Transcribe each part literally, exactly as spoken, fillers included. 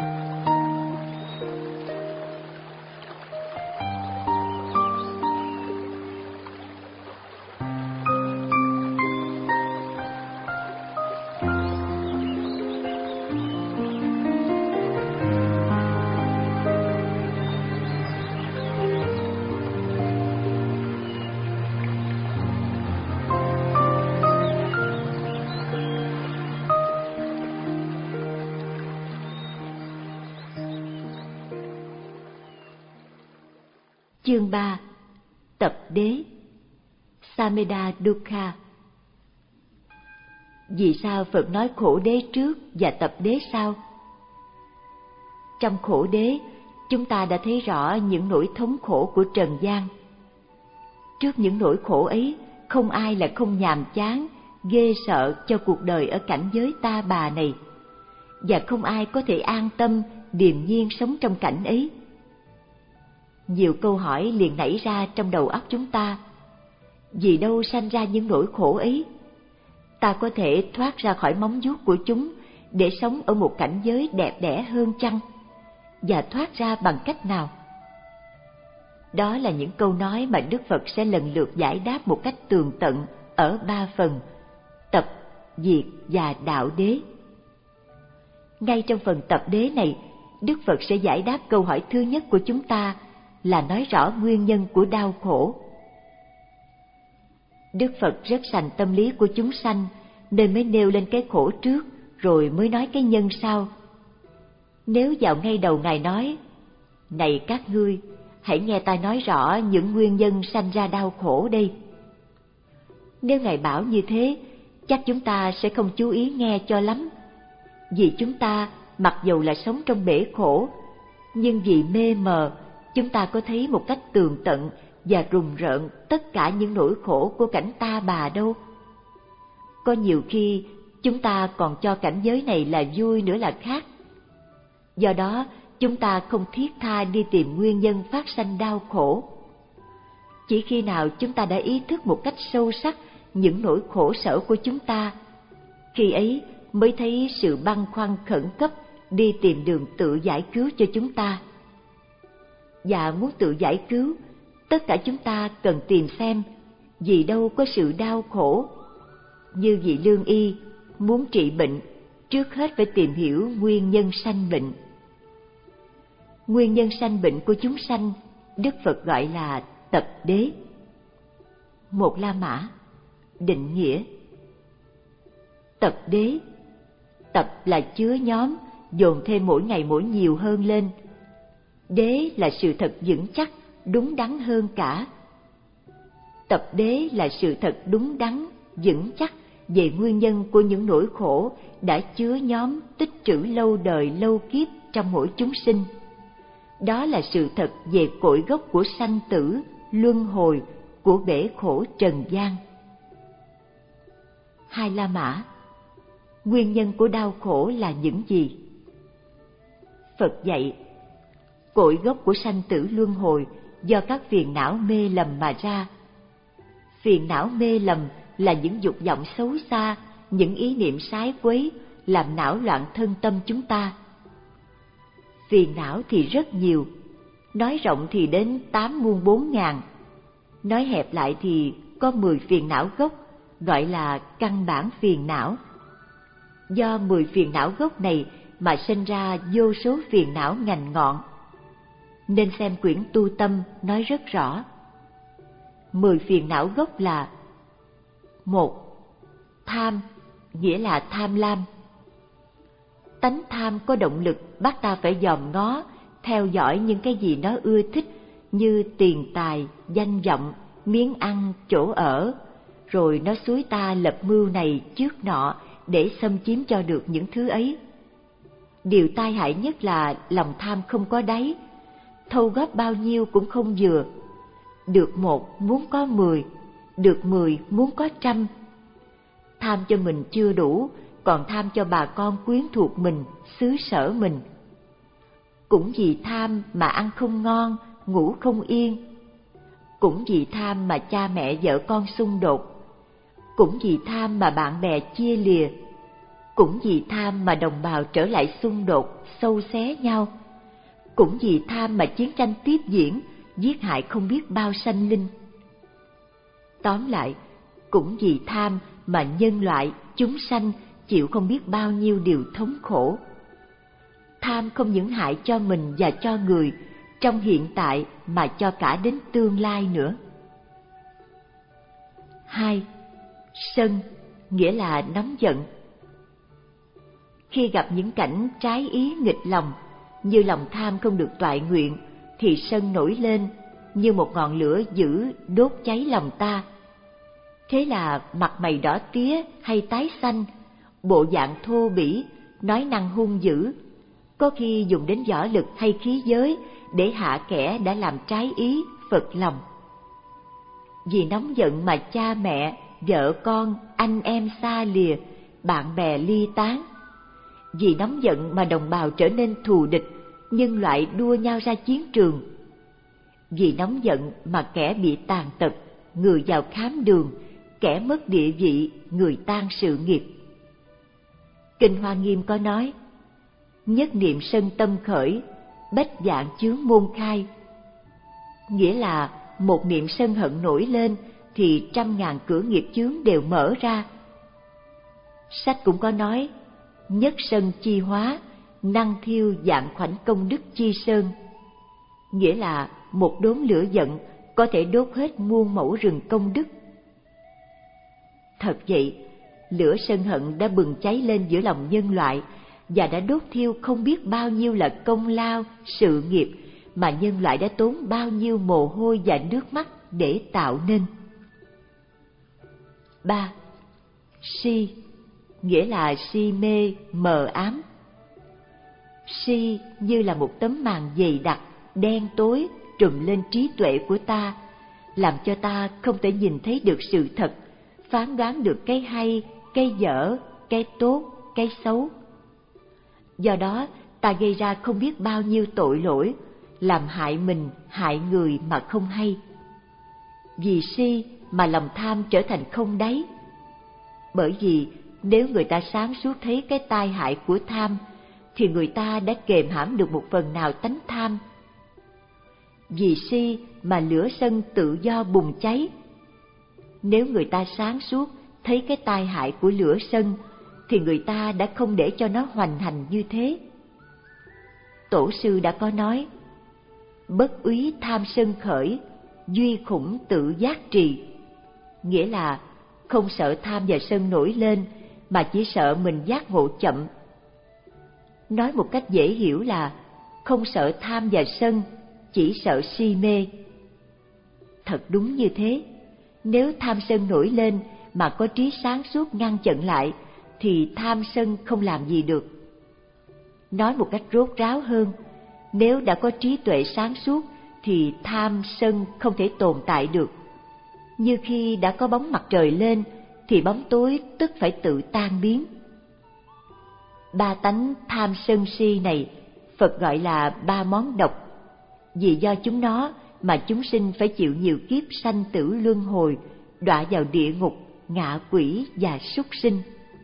Chương ba. Tập đế. Sameda Dukkha. Vì sao Phật nói khổ đế trước và tập đế sau? Trong khổ đế, chúng ta đã thấy rõ những nỗi thống khổ của trần gian. Trước những nỗi khổ ấy, không ai là không nhàm chán, ghê sợ cho cuộc đời ở cảnh giới ta bà này, và không ai có thể an tâm, điềm nhiên sống trong cảnh ấy. Nhiều câu hỏi liền nảy ra trong đầu óc chúng ta. Vì đâu sanh ra những nỗi khổ ấy? Ta có thể thoát ra khỏi móng vuốt của chúng để sống ở một cảnh giới đẹp đẽ hơn chăng? Và thoát ra bằng cách nào? Đó là những câu nói mà Đức Phật sẽ lần lượt giải đáp một cách tường tận ở ba phần: tập, diệt và đạo đế. Ngay trong phần tập đế này, Đức Phật sẽ giải đáp câu hỏi thứ nhất của chúng ta, là nói rõ nguyên nhân của đau khổ. Đức Phật rất sành tâm lý của chúng sanh, nên mới nêu lên cái khổ trước, rồi mới nói cái nhân sau. Nếu vào ngay đầu Ngài nói: "Này các ngươi, hãy nghe ta nói rõ những nguyên nhân sanh ra đau khổ đây." Nếu Ngài bảo như thế, chắc chúng ta sẽ không chú ý nghe cho lắm. Vì chúng ta, mặc dầu là sống trong bể khổ, nhưng vì mê mờ, chúng ta có thấy một cách tường tận và rùng rợn tất cả những nỗi khổ của cảnh ta bà đâu. Có nhiều khi chúng ta còn cho cảnh giới này là vui nữa là khác. Do đó, chúng ta không thiết tha đi tìm nguyên nhân phát sanh đau khổ. Chỉ khi nào chúng ta đã ý thức một cách sâu sắc những nỗi khổ sở của chúng ta, khi ấy mới thấy sự băn khoăn khẩn cấp đi tìm đường tự giải cứu cho chúng ta. Và muốn tự giải cứu, tất cả chúng ta cần tìm xem vì đâu có sự đau khổ. Như vị lương y muốn trị bệnh, trước hết phải tìm hiểu nguyên nhân sanh bệnh. Nguyên nhân sanh bệnh của chúng sanh, Đức Phật gọi là tập đế. Một La Mã. Định nghĩa: tập đế. Tập là chứa nhóm, dồn thêm mỗi ngày mỗi nhiều hơn lên. Đế là sự thật vững chắc, đúng đắn hơn cả. Tập đế là sự thật đúng đắn, vững chắc về nguyên nhân của những nỗi khổ đã chứa nhóm tích trữ lâu đời lâu kiếp trong mỗi chúng sinh. Đó là sự thật về cội gốc của sanh tử, luân hồi, của bể khổ trần gian. Hai La Mã. Nguyên nhân của đau khổ là những gì? Phật dạy, cội gốc của sanh tử luân hồi do các phiền não mê lầm mà ra. Phiền não mê lầm là những dục vọng xấu xa, những ý niệm sái quấy, làm não loạn thân tâm chúng ta. Phiền não thì rất nhiều, nói rộng thì đến tám muôn bốn ngàn, nói hẹp lại thì có mười phiền não gốc, gọi là căn bản phiền não. Do mười phiền não gốc này mà sinh ra vô số phiền não ngành ngọn. Nên xem quyển Tu Tâm nói rất rõ. Mười phiền não gốc là: một. Tham, nghĩa là tham lam. Tánh tham có động lực bắt ta phải dòm ngó, theo dõi những cái gì nó ưa thích, như tiền tài, danh vọng, miếng ăn, chỗ ở, rồi nó xúi ta lập mưu này trước nọ để xâm chiếm cho được những thứ ấy. Điều tai hại nhất là lòng tham không có đáy, thâu góp bao nhiêu cũng không vừa. Được một muốn có mười, được mười muốn có trăm. Tham cho mình chưa đủ, còn tham cho bà con quyến thuộc mình, xứ sở mình. Cũng vì tham mà ăn không ngon, ngủ không yên. Cũng vì tham mà cha mẹ vợ con xung đột. Cũng vì tham mà bạn bè chia lìa. Cũng vì tham mà đồng bào trở lại xung đột, xâu xé nhau. Cũng vì tham mà chiến tranh tiếp diễn, giết hại không biết bao sanh linh. Tóm lại, cũng vì tham mà nhân loại, chúng sanh chịu không biết bao nhiêu điều thống khổ. Tham không những hại cho mình và cho người trong hiện tại mà cho cả đến tương lai nữa. Hai, sân nghĩa là nóng giận. Khi gặp những cảnh trái ý nghịch lòng, như lòng tham không được toại nguyện, thì sân nổi lên như một ngọn lửa dữ đốt cháy lòng ta. Thế là mặt mày đỏ tía hay tái xanh, bộ dạng thô bỉ, nói năng hung dữ, có khi dùng đến võ lực hay khí giới để hạ kẻ đã làm trái ý, phật lòng. Vì nóng giận mà cha mẹ, vợ con, anh em xa lìa, bạn bè ly tán. Vì nóng giận mà đồng bào trở nên thù địch, nhân loại đua nhau ra chiến trường. Vì nóng giận mà kẻ bị tàn tật, người vào khám đường, kẻ mất địa vị, người tan sự nghiệp. Kinh Hoa Nghiêm có nói: nhất niệm sân tâm khởi, bách vạn chướng môn khai. Nghĩa là một niệm sân hận nổi lên thì trăm ngàn cửa nghiệp chướng đều mở ra. Sách cũng có nói: nhất sân chi hóa, năng thiêu vạn khoảnh công đức chi sơn. Nghĩa là một đốm lửa giận có thể đốt hết muôn mẫu rừng công đức. Thật vậy, lửa sân hận đã bừng cháy lên giữa lòng nhân loại và đã đốt thiêu không biết bao nhiêu là công lao, sự nghiệp mà nhân loại đã tốn bao nhiêu mồ hôi và nước mắt để tạo nên. Ba, si nghĩa là si mê, mờ ám. Si như là một tấm màn dày đặc, đen tối trùm lên trí tuệ của ta, làm cho ta không thể nhìn thấy được sự thật, phán đoán được cái hay, cái dở, cái tốt, cái xấu. Do đó, ta gây ra không biết bao nhiêu tội lỗi, làm hại mình, hại người mà không hay. Vì si mà lòng tham trở thành không đáy. Bởi vì nếu người ta sáng suốt thấy cái tai hại của tham, thì người ta đã kềm hãm được một phần nào tánh tham. Vì si mà lửa sân tự do bùng cháy. Nếu người ta sáng suốt thấy cái tai hại của lửa sân, thì người ta đã không để cho nó hoành hành như thế. Tổ sư đã có nói: bất úy tham sân khởi, duy khủng tự giác trì. Nghĩa là không sợ tham và sân nổi lên, mà chỉ sợ mình giác ngộ chậm. Nói một cách dễ hiểu là không sợ tham và sân, chỉ sợ si mê. Thật đúng như thế, nếu tham sân nổi lên mà có trí sáng suốt ngăn chặn lại, thì tham sân không làm gì được. Nói một cách rốt ráo hơn, nếu đã có trí tuệ sáng suốt thì tham sân không thể tồn tại được. Như khi đã có bóng mặt trời lên thì bóng tối tức phải tự tan biến. Ba tánh tham sân si này Phật gọi là ba món độc, vì do chúng nó mà chúng sinh phải chịu nhiều kiếp sanh tử luân hồi, đọa vào địa ngục, ngạ quỷ và súc sinh.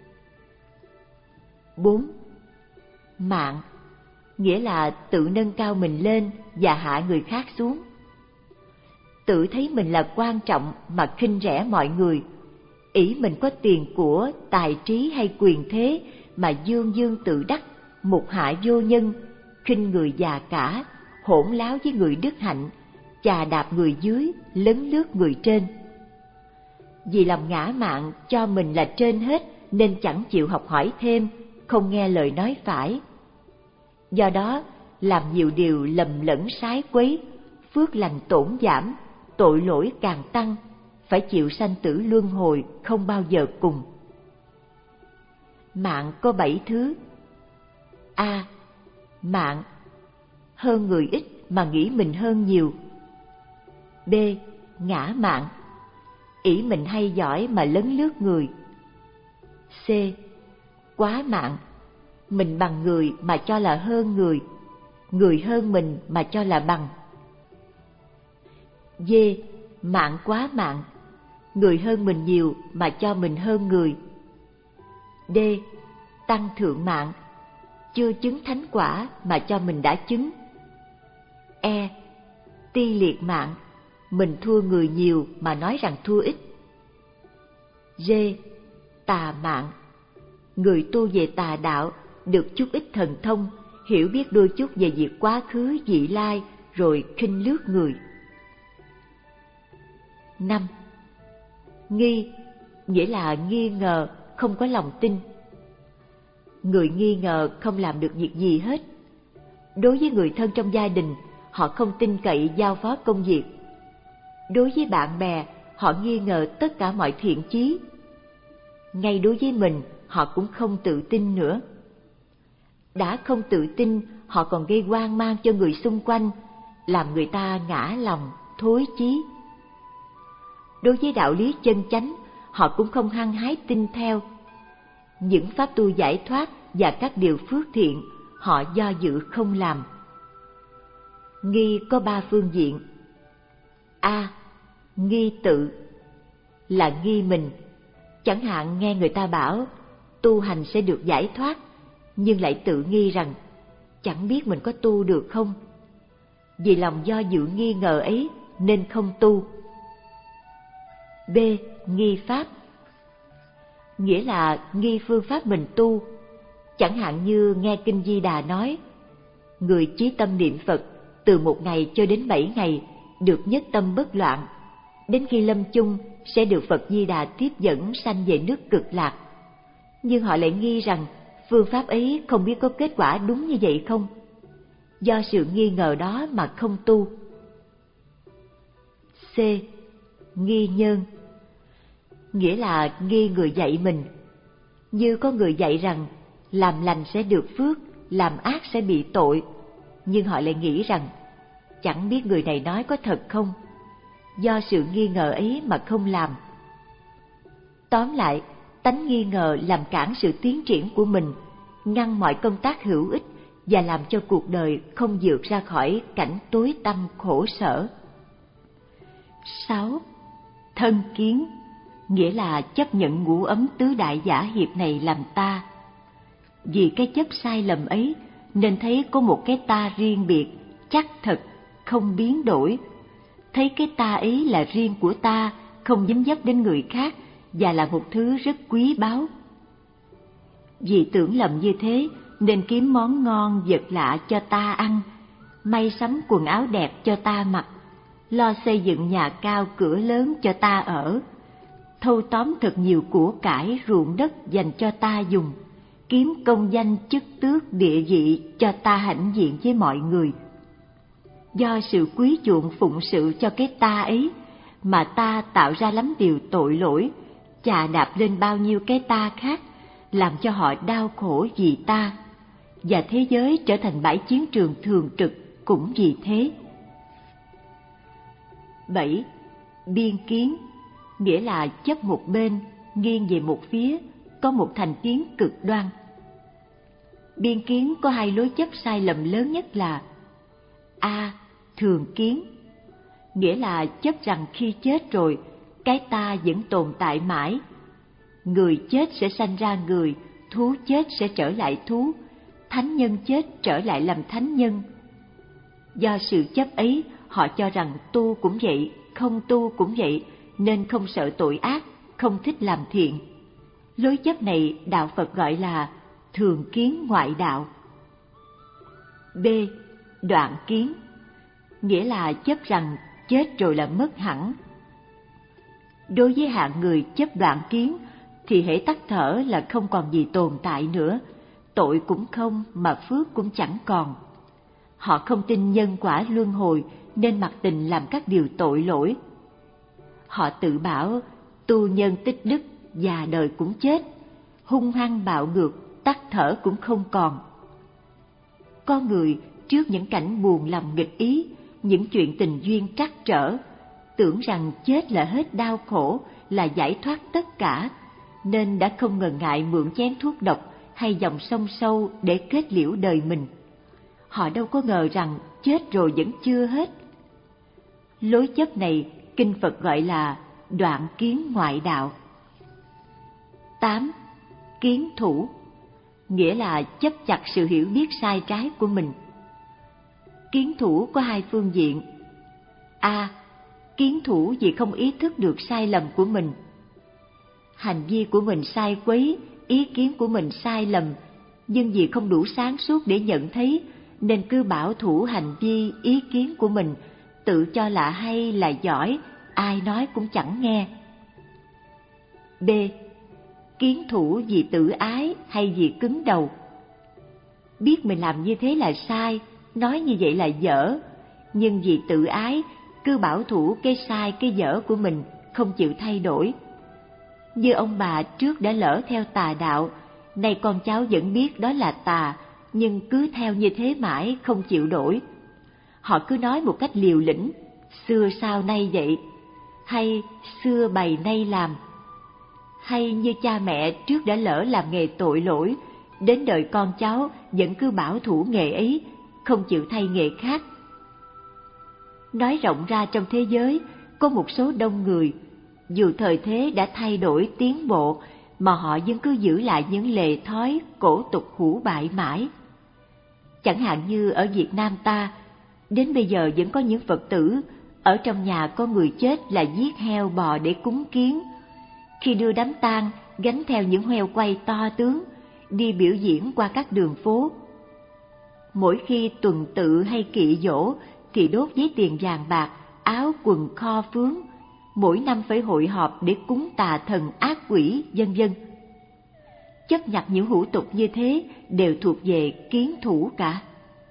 Bốn, mạn nghĩa là tự nâng cao mình lên và hạ người khác xuống. Tự thấy mình là quan trọng mà khinh rẻ mọi người, ỷ mình có tiền của, tài trí hay quyền thế mà dương dương tự đắc, mục hạ vô nhân, khinh người già cả, hỗn láo với người đức hạnh, chà đạp người dưới, lấn lướt người trên. Vì lòng ngã mạn cho mình là trên hết nên chẳng chịu học hỏi thêm, không nghe lời nói phải. Do đó làm nhiều điều lầm lẫn sái quấy, phước lành tổn giảm, tội lỗi càng tăng, phải chịu sanh tử luân hồi không bao giờ cùng. Mạn có bảy thứ. A. Mạn hơn người ít mà nghĩ mình hơn nhiều. B. Ngã mạn ỷ mình hay giỏi mà lấn lướt người. C. Quá mạn mình bằng người mà cho là hơn người, người hơn mình mà cho là bằng. D. Mạn quá mạn người hơn mình nhiều mà cho mình hơn người. D. tăng thượng mạng, chưa chứng thánh quả mà cho mình đã chứng. E. Ti liệt mạng, mình thua người nhiều mà nói rằng thua ít. D. Tà mạng, người tu về tà đạo được chút ít thần thông, hiểu biết đôi chút về việc quá khứ vị lai rồi khinh lướt người. Năm. Nghi, nghĩa là nghi ngờ, không có lòng tin. Người nghi ngờ không làm được việc gì hết. Đối với người thân trong gia đình, họ không tin cậy giao phó công việc. Đối với bạn bè, họ nghi ngờ tất cả mọi thiện chí. Ngay đối với mình, họ cũng không tự tin nữa. Đã không tự tin, họ còn gây hoang mang cho người xung quanh, làm người ta ngã lòng, thối chí. Đối với đạo lý chân chánh, họ cũng không hăng hái tin theo. Những pháp tu giải thoát và các điều phước thiện, họ do dự không làm. Nghi có ba phương diện. A. Nghi tự, là nghi mình. Chẳng hạn nghe người ta bảo tu hành sẽ được giải thoát, nhưng lại tự nghi rằng chẳng biết mình có tu được không. Vì lòng do dự nghi ngờ ấy nên không tu. B. Nghi pháp, nghĩa là nghi phương pháp mình tu. Chẳng hạn như nghe Kinh Di Đà nói, người chí tâm niệm Phật từ một ngày cho đến bảy ngày được nhất tâm bất loạn, đến khi lâm chung sẽ được Phật Di Đà tiếp dẫn sanh về nước Cực Lạc. Nhưng họ lại nghi rằng phương pháp ấy không biết có kết quả đúng như vậy không. Do sự nghi ngờ đó mà không tu. C. Nghi nhân, nghĩa là nghi người dạy mình. Như có người dạy rằng làm lành sẽ được phước, làm ác sẽ bị tội, nhưng họ lại nghĩ rằng chẳng biết người này nói có thật không. Do sự nghi ngờ ấy mà không làm. Tóm lại, tánh nghi ngờ làm cản sự tiến triển của mình, ngăn mọi công tác hữu ích và làm cho cuộc đời không vượt ra khỏi cảnh tối tăm khổ sở. Sáu. Thân kiến, nghĩa là chấp nhận ngũ ấm tứ đại giả hiệp này làm ta. Vì cái chấp sai lầm ấy nên thấy có một cái ta riêng biệt, chắc thật, không biến đổi. Thấy cái ta ấy là riêng của ta, không dính dấp đến người khác và là một thứ rất quý báu. Vì tưởng lầm như thế nên kiếm món ngon vật lạ cho ta ăn, may sắm quần áo đẹp cho ta mặc, lo xây dựng nhà cao cửa lớn cho ta ở, thâu tóm thật nhiều của cải ruộng đất dành cho ta dùng, kiếm công danh chức tước địa vị cho ta hãnh diện với mọi người. Do sự quý chuộng phụng sự cho cái ta ấy mà ta tạo ra lắm điều tội lỗi, chà đạp lên bao nhiêu cái ta khác, làm cho họ đau khổ vì ta, và thế giới trở thành bãi chiến trường thường trực cũng vì thế. Bảy. Biên kiến, nghĩa là chấp một bên, nghiêng về một phía, có một thành kiến cực đoan. Biên kiến có hai lối chấp sai lầm lớn nhất là: A. Thường kiến, nghĩa là chấp rằng khi chết rồi, cái ta vẫn tồn tại mãi. Người chết sẽ sanh ra người, thú chết sẽ trở lại thú, thánh nhân chết trở lại làm thánh nhân. Do sự chấp ấy, họ cho rằng tu cũng vậy, không tu cũng vậy, nên không sợ tội ác, không thích làm thiện. Lối chấp này đạo Phật gọi là thường kiến ngoại đạo. B. Đoạn kiến, nghĩa là chấp rằng chết rồi là mất hẳn. Đối với hạng người chấp đoạn kiến thì hễ tắt thở là không còn gì tồn tại nữa, tội cũng không mà phước cũng chẳng còn. Họ không tin nhân quả luân hồi nên mặc tình làm các điều tội lỗi. Họ tự bảo tu nhân tích đức, già đời cũng chết, hung hăng bạo ngược, tắt thở cũng không còn. Con người trước những cảnh buồn lòng nghịch ý, những chuyện tình duyên trắc trở, tưởng rằng chết là hết đau khổ, là giải thoát tất cả, nên đã không ngần ngại mượn chén thuốc độc hay dòng sông sâu để kết liễu đời mình. Họ đâu có ngờ rằng chết rồi vẫn chưa hết. Lối chấp này kinh Phật gọi là đoạn kiến ngoại đạo. Tám. Kiến thủ, nghĩa là chấp chặt sự hiểu biết sai trái của mình. Kiến thủ có hai phương diện. A. Kiến thủ vì không ý thức được sai lầm của mình. Hành vi của mình sai quấy, ý kiến của mình sai lầm, nhưng vì không đủ sáng suốt để nhận thấy, nên cứ bảo thủ hành vi, ý kiến của mình, tự cho là hay là giỏi, ai nói cũng chẳng nghe. B. Kiến thủ vì tự ái hay vì cứng đầu. Biết mình làm như thế là sai, nói như vậy là dở, nhưng vì tự ái, cứ bảo thủ cái sai cái dở của mình, không chịu thay đổi. Như ông bà trước đã lỡ theo tà đạo, nay con cháu vẫn biết đó là tà, nhưng cứ theo như thế mãi không chịu đổi. Họ cứ nói một cách liều lĩnh, xưa sao nay vậy, hay xưa bày nay làm. Hay như cha mẹ trước đã lỡ làm nghề tội lỗi, đến đời con cháu vẫn cứ bảo thủ nghề ấy, không chịu thay nghề khác. Nói rộng ra trong thế giới, có một số đông người, dù thời thế đã thay đổi tiến bộ, mà họ vẫn cứ giữ lại những lề thói cổ tục hủ bại mãi. Chẳng hạn như ở Việt Nam ta, đến bây giờ vẫn có những Phật tử, ở trong nhà có người chết là giết heo bò để cúng kiến. Khi đưa đám tang, gánh theo những heo quay to tướng, đi biểu diễn qua các đường phố. Mỗi khi tuần tự hay kỵ giỗ, thì đốt giấy tiền vàng bạc, áo quần kho phướng, mỗi năm phải hội họp để cúng tà thần ác quỷ, vân vân. Chấp nhặt những hủ tục như thế đều thuộc về kiến thủ cả.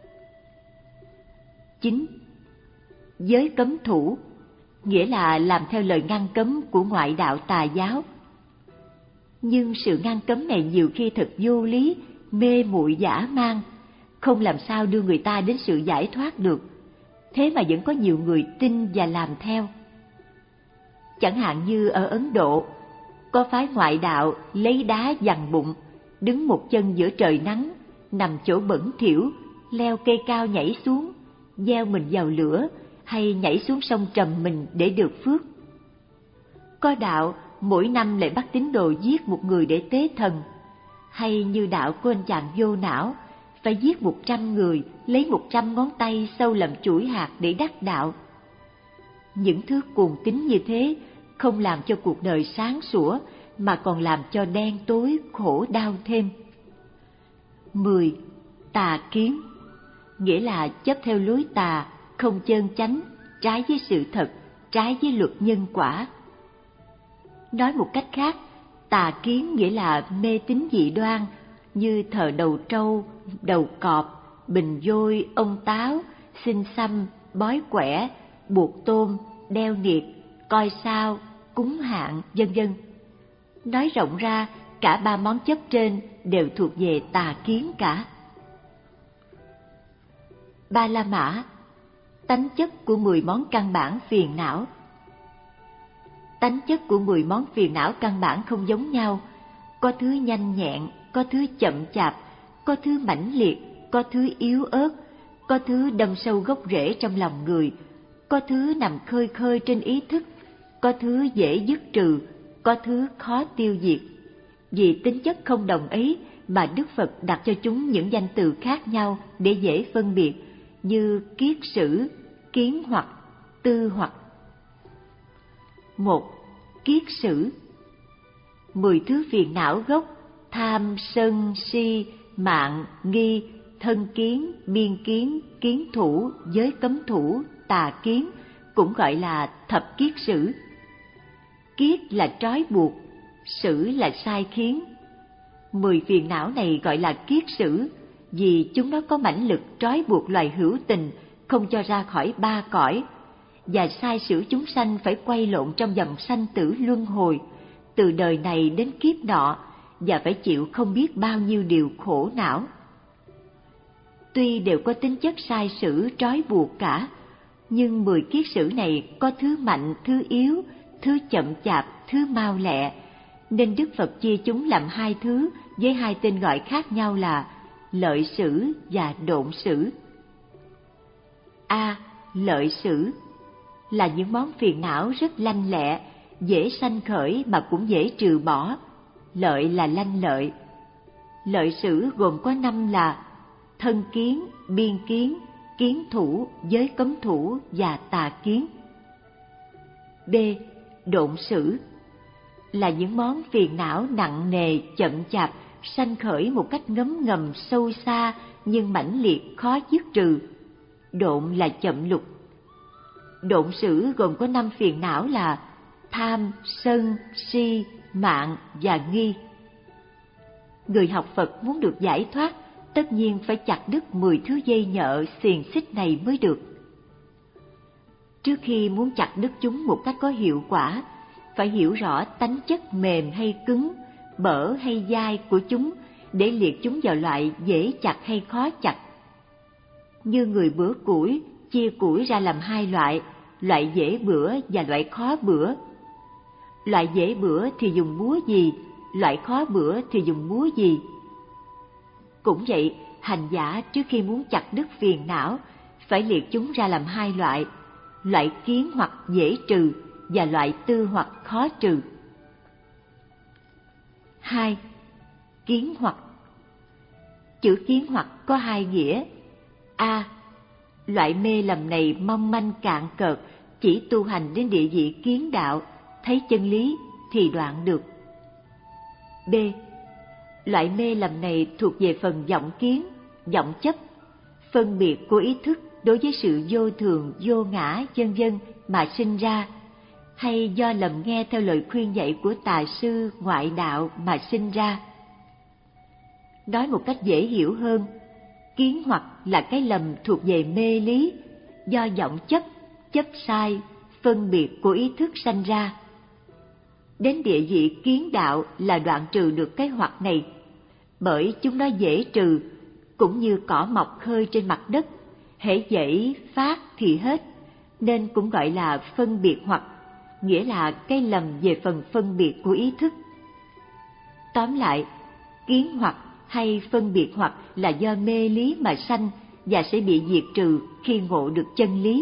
Chín. Giới cấm thủ, nghĩa là làm theo lời ngăn cấm của ngoại đạo tà giáo. Nhưng sự ngăn cấm này nhiều khi thật vô lý, mê muội dã man, không làm sao đưa người ta đến sự giải thoát được. Thế mà vẫn có nhiều người tin và làm theo. Chẳng hạn như ở Ấn Độ, có phái ngoại đạo lấy đá dằn bụng, đứng một chân giữa trời nắng, nằm chỗ bẩn thỉu, leo cây cao nhảy xuống, gieo mình vào lửa, hay nhảy xuống sông trầm mình để được phước. Có đạo mỗi năm lại bắt tín đồ giết một người để tế thần, hay như đạo của anh chàng Vô Não, phải giết một trăm người, lấy một trăm ngón tay sâu làm chuỗi hạt để đắc đạo. Những thứ cuồng tín như thế không làm cho cuộc đời sáng sủa, mà còn làm cho đen tối khổ đau thêm. Mười. Tà kiến, nghĩa là chấp theo lối tà, không chân chánh, trái với sự thật, trái với luật nhân quả. Nói một cách khác, tà kiến nghĩa là mê tín dị đoan, như thờ đầu trâu, đầu cọp, bình vôi, ông táo, xin xăm, bói quẻ, buộc tôm, đeo niệt, coi sao, cúng hạn, vân vân. Nói rộng ra, cả ba món chấp trên đều thuộc về tà kiến cả. Ba La Mã, tánh chất của mười món căn bản phiền não. Tánh chất của mười món phiền não căn bản không giống nhau, có thứ nhanh nhẹn, có thứ chậm chạp, có thứ mãnh liệt, có thứ yếu ớt, có thứ đâm sâu gốc rễ trong lòng người, có thứ nằm khơi khơi trên ý thức, có thứ dễ dứt trừ, có thứ khó tiêu diệt. Vì tính chất không đồng ấy mà Đức Phật đặt cho chúng những danh từ khác nhau để dễ phân biệt, như kiết sử, kiến hoặc, tư hoặc. Một. Kiết sử. Mười thứ phiền não gốc: tham, sân, si, mạng, nghi, thân kiến, biên kiến, kiến thủ, giới cấm thủ, tà kiến, cũng gọi là thập kiết sử. Kiết là trói buộc, sử là sai khiến. Mười phiền não này gọi là kiết sử vì chúng nó có mãnh lực trói buộc loài hữu tình không cho ra khỏi ba cõi, và sai sử chúng sanh phải quay lộn trong dòng sanh tử luân hồi, từ đời này đến kiếp nọ, và phải chịu không biết bao nhiêu điều khổ não. Tuy đều có tính chất sai sử trói buộc cả, nhưng mười kiết sử này có thứ mạnh, thứ yếu, thứ chậm chạp, thứ mau lẹ, nên Đức Phật chia chúng làm hai thứ với hai tên gọi khác nhau là lợi sử và độn sử. A. Lợi sử là những món phiền não rất lanh lẹ, dễ sanh khởi mà cũng dễ trừ bỏ. Lợi là lanh lợi. Lợi sử gồm có năm là thân kiến, biên kiến, kiến thủ, giới cấm thủ và tà kiến. B. Độn sử là những món phiền não nặng nề, chậm chạp, sanh khởi một cách ngấm ngầm sâu xa nhưng mãnh liệt, khó dứt trừ. Độn là chậm lục. Độn sử gồm có năm phiền não là tham, sân, si, mạn và nghi. Người học Phật muốn được giải thoát, tất nhiên phải chặt đứt mười thứ dây nhợ xiềng xích này mới được. Trước khi muốn chặt đứt chúng một cách có hiệu quả, phải hiểu rõ tánh chất mềm hay cứng, bở hay dai của chúng để liệt chúng vào loại dễ chặt hay khó chặt. Như người bữa củi chia củi ra làm hai loại, loại dễ bữa và loại khó bữa. Loại dễ bữa thì dùng búa gì, loại khó bữa thì dùng búa gì. Cũng vậy, hành giả trước khi muốn chặt đứt phiền não, phải liệt chúng ra làm hai loại, loại kiến hoặc dễ trừ và loại tư hoặc khó trừ. Hai. Kiến hoặc. Chữ kiến hoặc có hai nghĩa. A. Loại mê lầm này mong manh cạn cợt, chỉ tu hành đến địa vị kiến đạo, thấy chân lý thì đoạn được. B. Loại mê lầm này thuộc về phần vọng kiến, vọng chấp, phân biệt của ý thức đối với sự vô thường, vô ngã, vân vân mà sinh ra, hay do lầm nghe theo lời khuyên dạy của tà sư, ngoại đạo mà sinh ra. Nói một cách dễ hiểu hơn, kiến hoặc là cái lầm thuộc về mê lý, do vọng chấp, chấp sai, phân biệt của ý thức sanh ra. Đến địa vị kiến đạo là đoạn trừ được cái hoặc này, bởi chúng nó dễ trừ, cũng như cỏ mọc khơi trên mặt đất, hễ dễ phát thì hết, nên cũng gọi là phân biệt hoặc, nghĩa là cái lầm về phần phân biệt của ý thức. Tóm lại, kiến hoặc hay phân biệt hoặc là do mê lý mà sanh và sẽ bị diệt trừ khi ngộ được chân lý.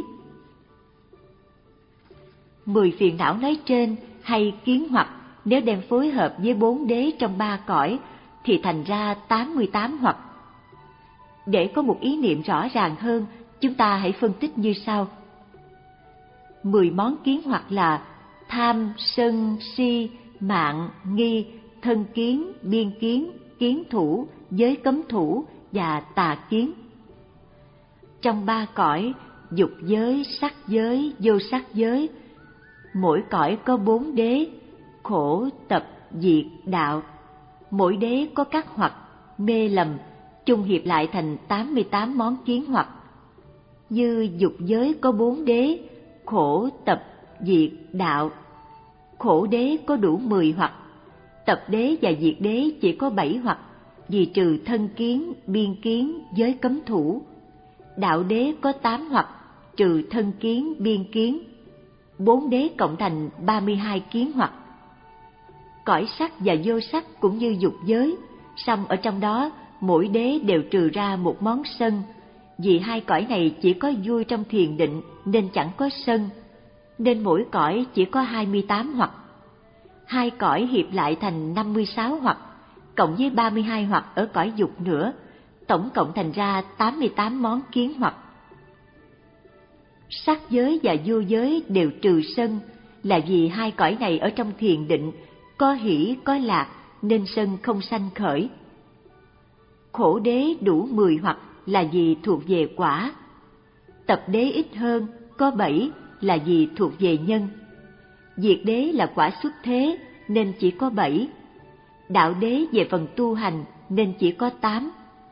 Mười phiền não nói trên hay kiến hoặc nếu đem phối hợp với bốn đế trong ba cõi thì thành ra tám mươi tám hoặc. Để có một ý niệm rõ ràng hơn, chúng ta hãy phân tích như sau. Mười món kiến hoặc là tham, sân, si, mạn, nghi, thân kiến, biên kiến, kiến thủ, giới cấm thủ và tà kiến. Trong ba cõi, dục giới, sắc giới, vô sắc giới, mỗi cõi có bốn đế, khổ, tập, diệt, đạo. Mỗi đế có các hoặc, mê lầm, chung hiệp lại thành tám mươi tám món kiến hoặc. Như dục giới có bốn đế, khổ, tập, diệt, đạo. Khổ đế có đủ mười hoặc, tập đế và diệt đế chỉ có bảy hoặc, vì trừ thân kiến, biên kiến, giới cấm thủ. Đạo đế có tám hoặc, trừ thân kiến, biên kiến. Bốn đế cộng thành ba mươi hai kiến hoặc. Cõi sắc và vô sắc cũng như dục giới, song ở trong đó mỗi đế đều trừ ra một món sân, vì hai cõi này chỉ có vui trong thiền định nên chẳng có sân, nên mỗi cõi chỉ có hai mươi tám hoặc. Hai cõi hiệp lại thành năm mươi sáu hoặc, cộng với ba mươi hai hoặc ở cõi dục nữa, tổng cộng thành ra tám mươi tám món kiến hoặc. Sắc giới và vô giới đều trừ sân, là vì hai cõi này ở trong thiền định, có hỷ có lạc nên sân không sanh khởi. Khổ đế đủ mười hoặc là vì thuộc về quả. Tập đế ít hơn, có bảy là vì thuộc về nhân. Diệt đế là quả xuất thế nên chỉ có bảy. Đạo đế về phần tu hành nên chỉ có tám.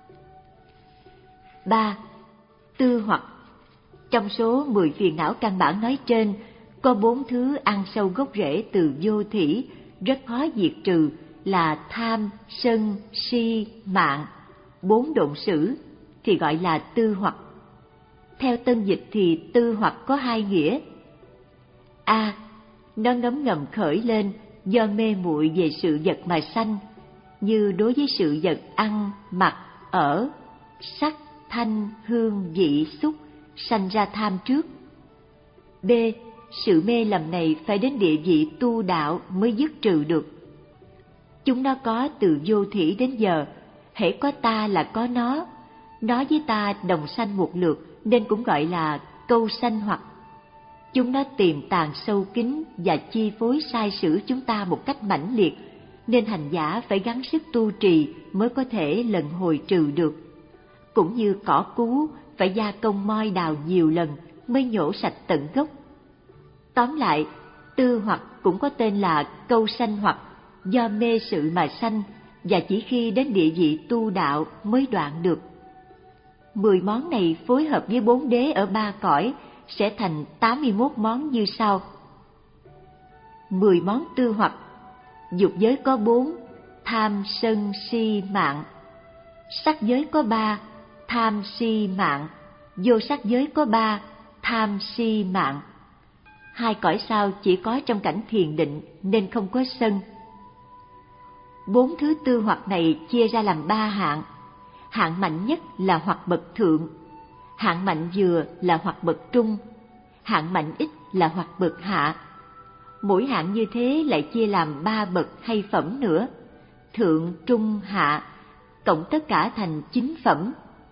Ba. Tư hoặc. Trong số mười phiền não căn bản nói trên, có bốn thứ ăn sâu gốc rễ từ vô thỉ, rất khó diệt trừ là tham, sân, si, mạn, bốn độn sử, thì gọi là tư hoặc. Theo tân dịch thì tư hoặc có hai nghĩa. A. Nó ngấm ngầm khởi lên do mê muội về sự vật mà sanh, như đối với sự vật ăn, mặc, ở, sắc, thanh, hương, vị, xúc, sanh ra tham trước. B. Sự mê lầm này phải đến địa vị tu đạo mới dứt trừ được. Chúng nó có từ vô thỉ đến giờ, hễ có ta là có nó, nó với ta đồng sanh một lượt nên cũng gọi là câu sanh hoặc. Chúng nó tiềm tàng sâu kín và chi phối sai sử chúng ta một cách mãnh liệt, nên hành giả phải gắng sức tu trì mới có thể lần hồi trừ được. Cũng như cỏ cú phải gia công moi đào nhiều lần mới nhổ sạch tận gốc. Tóm lại, tư hoặc cũng có tên là câu sanh hoặc, do mê sự mà sanh, và chỉ khi đến địa vị tu đạo mới đoạn được. Mười món này phối hợp với bốn đế ở ba cõi sẽ thành tám mươi mốt món như sau. Mười món tư hoặc: dục giới có bốn, tham sân si mạng; sắc giới có ba, tham si mạng; vô sắc giới có ba, tham si mạng. Hai cõi sau chỉ có trong cảnh thiền định nên không có sân. Bốn thứ tư hoặc này chia ra làm ba hạng. Hạng mạnh nhất là hoặc bậc thượng, hạng mạnh vừa là hoặc bậc trung, hạng mạnh ít là hoặc bậc hạ. Mỗi hạng như thế lại chia làm ba bậc hay phẩm nữa: thượng, trung, hạ, cộng tất cả thành chín phẩm.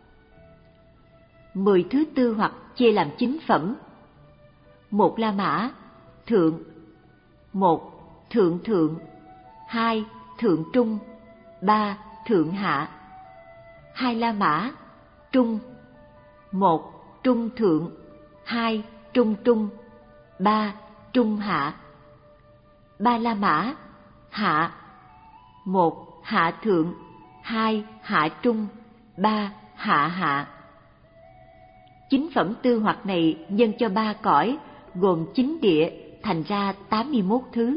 Mười thứ tư hoặc chia làm chín phẩm: một La Mã, thượng; một thượng thượng; hai thượng trung; ba thượng hạ. Hai La Mã, trung; một trung thượng; hai trung trung; ba trung hạ. Ba La Mã, hạ; một hạ thượng; hai hạ trung; ba hạ hạ. Chín phẩm tư hoặc này nhân cho ba cõi, gồm chín địa, thành ra tám mươi mốt thứ.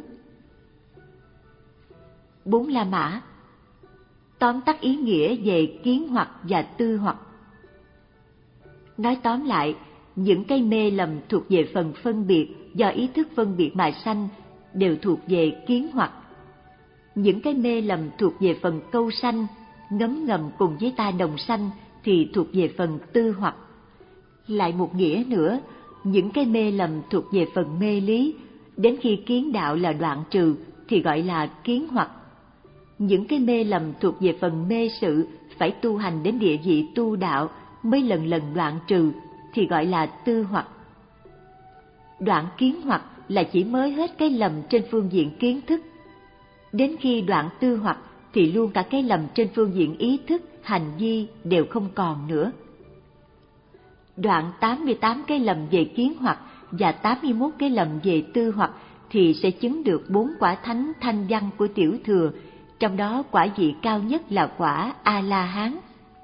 Bốn La Mã. Tóm tắt ý nghĩa về kiến hoặc và tư hoặc. Nói tóm lại, những cái mê lầm thuộc về phần phân biệt do ý thức phân biệt mà sanh đều thuộc về kiến hoặc. Những cái mê lầm thuộc về phần câu sanh, ngấm ngầm cùng với ta đồng sanh thì thuộc về phần tư hoặc. Lại một nghĩa nữa, những cái mê lầm thuộc về phần mê lý, đến khi kiến đạo là đoạn trừ thì gọi là kiến hoặc. Những cái mê lầm thuộc về phần mê sự phải tu hành đến địa vị tu đạo mới lần lần đoạn trừ thì gọi là tư hoặc. Đoạn kiến hoặc là chỉ mới hết cái lầm trên phương diện kiến thức. Đến khi đoạn tư hoặc thì luôn cả cái lầm trên phương diện ý thức, hành vi đều không còn nữa. Đoạn tám mươi tám cái lầm về kiến hoặc và tám mươi mốt cái lầm về tư hoặc thì sẽ chứng được bốn quả thánh thanh văn của tiểu thừa, trong đó quả vị cao nhất là quả A-la-hán.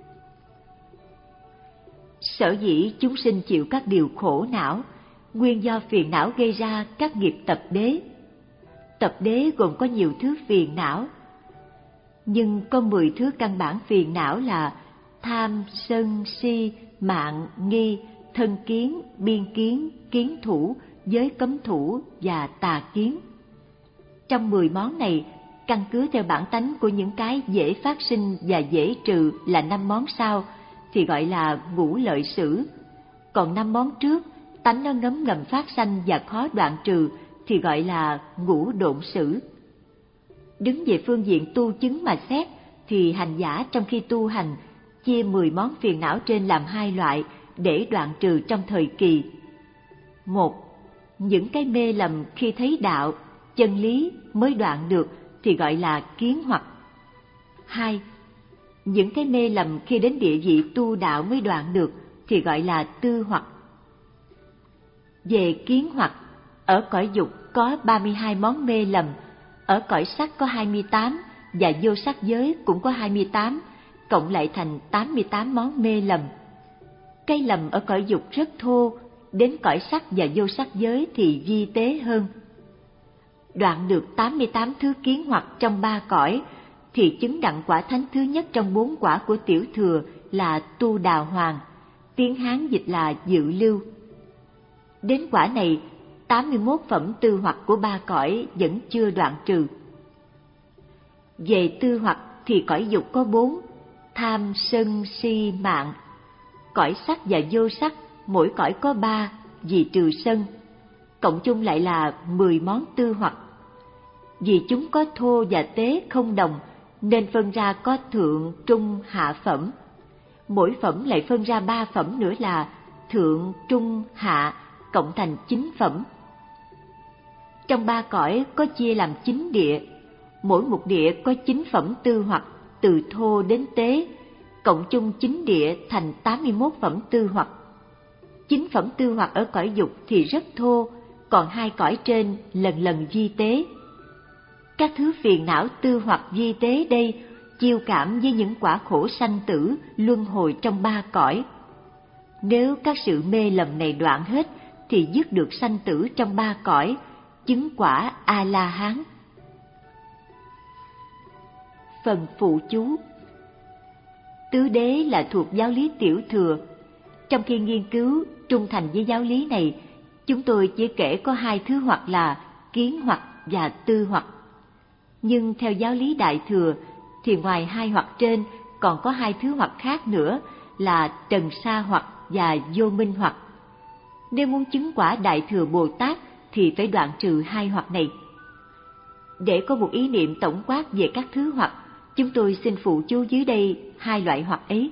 Sở dĩ chúng sinh chịu các điều khổ não, nguyên do phiền não gây ra các nghiệp tập đế. Tập đế gồm có nhiều thứ phiền não, nhưng có mười thứ căn bản phiền não là tham, sân, si, mạng, nghi, thân kiến, biên kiến, kiến thủ, giới cấm thủ và tà kiến. Trong mười món này, căn cứ theo bản tánh của những cái dễ phát sinh và dễ trừ là năm món sau thì gọi là ngũ lợi sử. Còn năm món trước, tánh nó ngấm ngầm phát sanh và khó đoạn trừ thì gọi là ngũ độn sử. Đứng về phương diện tu chứng mà xét thì hành giả trong khi tu hành chia mười món phiền não trên làm hai loại để đoạn trừ trong thời kỳ. Một, những cái mê lầm khi thấy đạo, chân lý mới đoạn được thì gọi là kiến hoặc. Hai, những cái mê lầm khi đến địa vị tu đạo mới đoạn được thì gọi là tư hoặc. Về kiến hoặc, ở cõi dục có ba mươi hai món mê lầm, ở cõi sắc có hai mươi tám và vô sắc giới cũng có hai mươi tám, cộng lại thành tám mươi tám món mê lầm. Cái lầm ở cõi dục rất thô, đến cõi sắc và vô sắc giới thì vi tế hơn. Đoạn được tám mươi tám thứ kiến hoặc trong ba cõi thì chứng đặng quả thánh thứ nhất trong bốn quả của tiểu thừa là tu đà hoàng, tiếng Hán dịch là dự lưu. Đến quả này, tám mươi mốt phẩm tư hoặc của ba cõi vẫn chưa đoạn trừ. Về tư hoặc thì cõi dục có bốn, tham, sân, si, mạng. Cõi sắc và vô sắc, mỗi cõi có ba, vì trừ sân. Cộng chung lại là mười món tư hoặc. Vì chúng có thô và tế không đồng, nên phân ra có thượng, trung, hạ phẩm. Mỗi phẩm lại phân ra ba phẩm nữa là thượng, trung, hạ, cộng thành chín phẩm. Trong ba cõi có chia làm chín địa, mỗi một địa có chín phẩm tư hoặc từ thô đến tế, cộng chung chín địa thành tám mươi mốt phẩm tư hoặc. Chín phẩm tư hoặc ở cõi dục thì rất thô, còn hai cõi trên lần lần vi tế. Các thứ phiền não tư hoặc vi tế đây chiêu cảm với những quả khổ sanh tử luân hồi trong ba cõi. Nếu các sự mê lầm này đoạn hết thì dứt được sanh tử trong ba cõi, chứng quả A-la-hán. Phần phụ chú. Tứ đế là thuộc giáo lý tiểu thừa. Trong khi nghiên cứu trung thành với giáo lý này, chúng tôi chỉ kể có hai thứ hoặc là kiến hoặc và tư hoặc. Nhưng theo giáo lý đại thừa thì ngoài hai hoặc trên còn có hai thứ hoặc khác nữa là trần sa hoặc và vô minh hoặc. Nếu muốn chứng quả đại thừa Bồ Tát thì phải đoạn trừ hai hoặc này. Để có một ý niệm tổng quát về các thứ hoặc, chúng tôi xin phụ chú dưới đây hai loại hoặc ấy.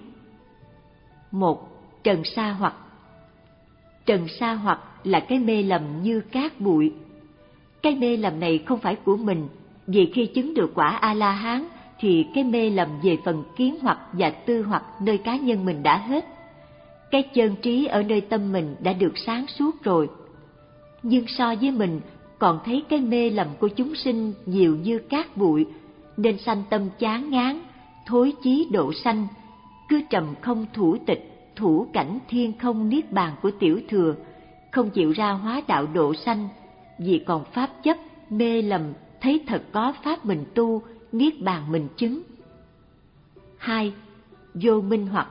Một, trần sa hoặc. Trần sa hoặc là cái mê lầm như cát bụi. Cái mê lầm này không phải của mình, vì khi chứng được quả A-la-hán thì cái mê lầm về phần kiến hoặc và tư hoặc nơi cá nhân mình đã hết. Cái chân trí ở nơi tâm mình đã được sáng suốt rồi. Nhưng so với mình còn thấy cái mê lầm của chúng sinh nhiều như cát bụi, nên sanh tâm chán ngán, thối chí độ sanh, cứ trầm không thủ tịch, thủ cảnh thiên không niết bàn của tiểu thừa, không chịu ra hóa đạo độ sanh, vì còn pháp chấp, mê lầm, thấy thật có pháp mình tu, niết bàn mình chứng. Hai, vô minh hoặc.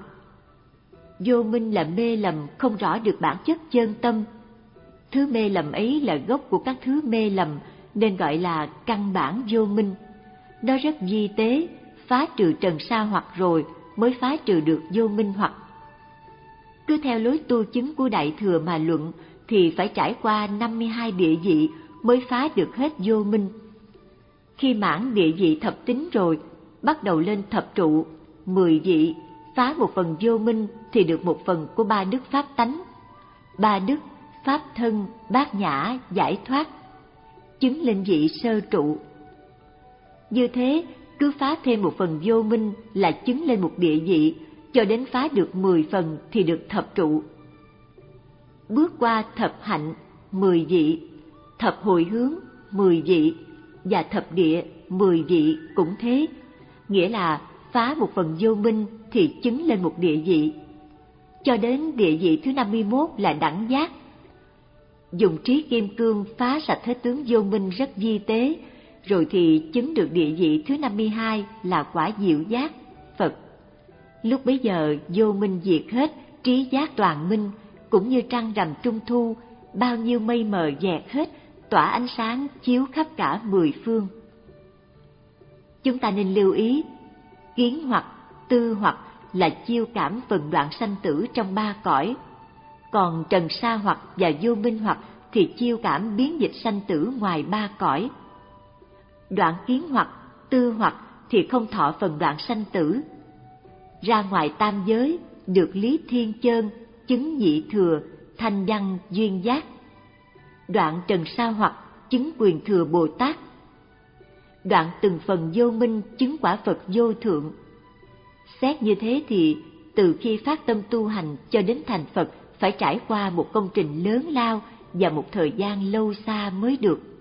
Vô minh là mê lầm không rõ được bản chất chân tâm. Thứ mê lầm ấy là gốc của các thứ mê lầm, nên gọi là căn bản vô minh. Nó rất vi tế, phá trừ trần sa hoặc rồi mới phá trừ được vô minh hoặc. Cứ theo lối tu chứng của Đại Thừa mà luận thì phải trải qua năm mươi hai địa vị mới phá được hết vô minh. Khi mãn địa vị thập tính rồi, bắt đầu lên thập trụ, mười vị, phá một phần vô minh thì được một phần của ba đức pháp tánh. Ba đức, pháp thân, bát nhã, giải thoát, chứng lên vị sơ trụ. Như thế, cứ phá thêm một phần vô minh là chứng lên một địa vị, cho đến phá được mười phần thì được thập trụ. Bước qua thập hạnh, mười vị, thập hồi hướng, mười vị, và thập địa, mười vị cũng thế, nghĩa là phá một phần vô minh thì chứng lên một địa vị. Cho đến địa vị thứ năm mươi mốt là đẳng giác. Dùng trí kim cương phá sạch hết tướng vô minh rất vi tế, rồi thì chứng được địa vị thứ năm mươi hai là quả diệu giác, Phật. Lúc bấy giờ vô minh diệt hết, trí giác toàn minh, cũng như trăng rằm trung thu, bao nhiêu mây mờ dẹt hết, tỏa ánh sáng chiếu khắp cả mười phương. Chúng ta nên lưu ý, kiến hoặc, tư hoặc là chiêu cảm phần đoạn sanh tử trong ba cõi, còn trần sa hoặc và vô minh hoặc thì chiêu cảm biến dịch sanh tử ngoài ba cõi. Đoạn kiến hoặc, tư hoặc thì không thọ phần đoạn sanh tử. Ra ngoài tam giới, được lý thiên chơn, chứng nhị thừa, thanh văn duyên giác. Đoạn trần sa hoặc, chứng quyền thừa Bồ Tát. Đoạn từng phần vô minh, chứng quả Phật vô thượng. Xét như thế thì, từ khi phát tâm tu hành cho đến thành Phật phải trải qua một công trình lớn lao và một thời gian lâu xa mới được.